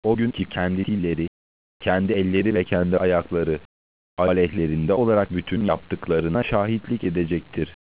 o günkü kendi dilleri, kendi elleri ve kendi ayakları aleyhlerinde olarak bütün yaptıklarına şahitlik edecektir.